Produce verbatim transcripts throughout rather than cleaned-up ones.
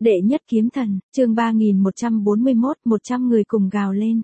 Đệ nhất kiếm thần, chương ba nghìn một trăm bốn mươi mốt, một trăm người cùng gào lên.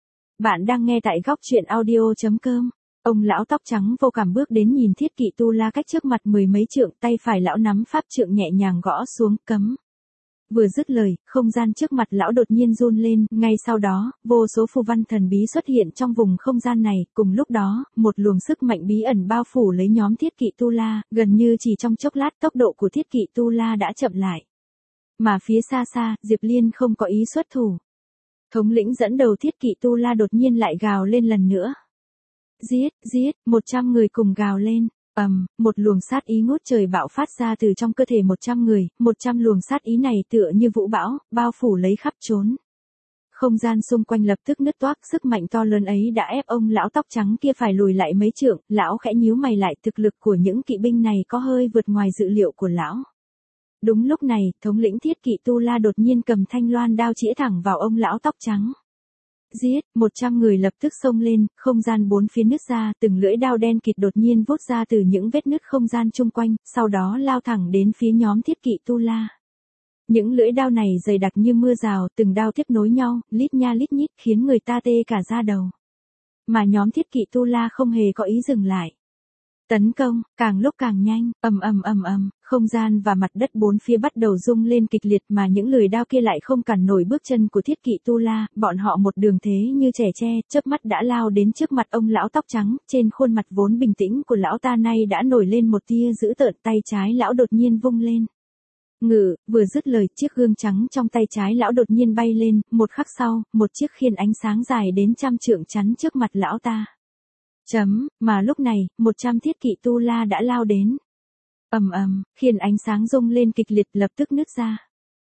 Bạn đang nghe tại góc truyện audio chấm com. Ông lão tóc trắng vô cảm bước đến nhìn Thiết Kỵ Tu La cách trước mặt mười mấy trượng, tay phải lão nắm pháp trượng nhẹ nhàng gõ xuống, cấm. Vừa dứt lời, không gian trước mặt lão đột nhiên run lên, ngay sau đó, vô số phù văn thần bí xuất hiện trong vùng không gian này, cùng lúc đó, một luồng sức mạnh bí ẩn bao phủ lấy nhóm Thiết Kỵ Tu La, gần như chỉ trong chốc lát tốc độ của Thiết Kỵ Tu La đã chậm lại. Mà phía xa xa, Diệp Liên không có ý xuất thủ. Thống lĩnh dẫn đầu Thiết Kỵ Tu La đột nhiên lại gào lên lần nữa. Giết, giết, một trăm người cùng gào lên. Ầm, um, một luồng sát ý ngút trời bạo phát ra từ trong cơ thể một trăm người, một trăm luồng sát ý này tựa như vũ bão, bao phủ lấy khắp trốn. Không gian xung quanh lập tức nứt toác, sức mạnh to lớn ấy đã ép ông lão tóc trắng kia phải lùi lại mấy trượng, lão khẽ nhíu mày lại, thực lực của những kỵ binh này có hơi vượt ngoài dự liệu của lão. Đúng lúc này, thống lĩnh Thiết Kỵ Tu La đột nhiên cầm thanh loan đao chĩa thẳng vào ông lão tóc trắng. Giết, một trăm người lập tức xông lên, không gian bốn phía nứt ra, từng lưỡi đao đen kịt đột nhiên vút ra từ những vết nứt không gian chung quanh, sau đó lao thẳng đến phía nhóm Thiết Kỵ Tu La. Những lưỡi đao này dày đặc như mưa rào, từng đao tiếp nối nhau, lít nha lít nhít, khiến người ta tê cả da đầu. Mà nhóm Thiết Kỵ Tu La không hề có ý dừng lại. Tấn công, càng lúc càng nhanh, ầm ầm ầm ầm, không gian và mặt đất bốn phía bắt đầu rung lên kịch liệt, mà những lưỡi đao kia lại không cản nổi bước chân của Thiết Kỵ Tu La, bọn họ một đường thế như trẻ tre, chớp mắt đã lao đến trước mặt ông lão tóc trắng, trên khuôn mặt vốn bình tĩnh của lão ta nay đã nổi lên một tia dữ tợn, tay trái lão đột nhiên vung lên. Ngự, vừa dứt lời, chiếc gương trắng trong tay trái lão đột nhiên bay lên, một khắc sau, một chiếc khiên ánh sáng dài đến trăm trượng chắn trước mặt lão ta. Chấm, mà lúc này, một trăm Thiết Kỵ Tu La đã lao đến. Ầm ầm, khiên ánh sáng rung lên kịch liệt lập tức nứt ra.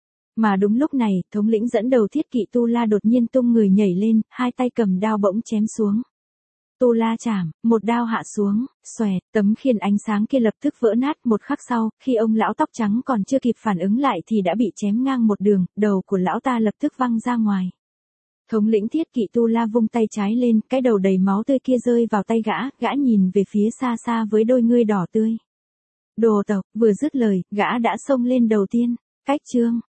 Mà đúng lúc này, thống lĩnh dẫn đầu Thiết Kỵ Tu La đột nhiên tung người nhảy lên, hai tay cầm đao bỗng chém xuống. Tu La chảm, một đao hạ xuống, xoẹt, tấm khiên ánh sáng kia lập tức vỡ nát, một khắc sau, khi ông lão tóc trắng còn chưa kịp phản ứng lại thì đã bị chém ngang một đường, đầu của lão ta lập tức văng ra ngoài. Thống lĩnh Thiết Kỵ Tu La vung tay trái lên, cái đầu đầy máu tươi kia rơi vào tay gã, gã nhìn về phía xa xa với đôi ngươi đỏ tươi. Đồ tộc, vừa dứt lời, gã đã xông lên đầu tiên. Cách chương,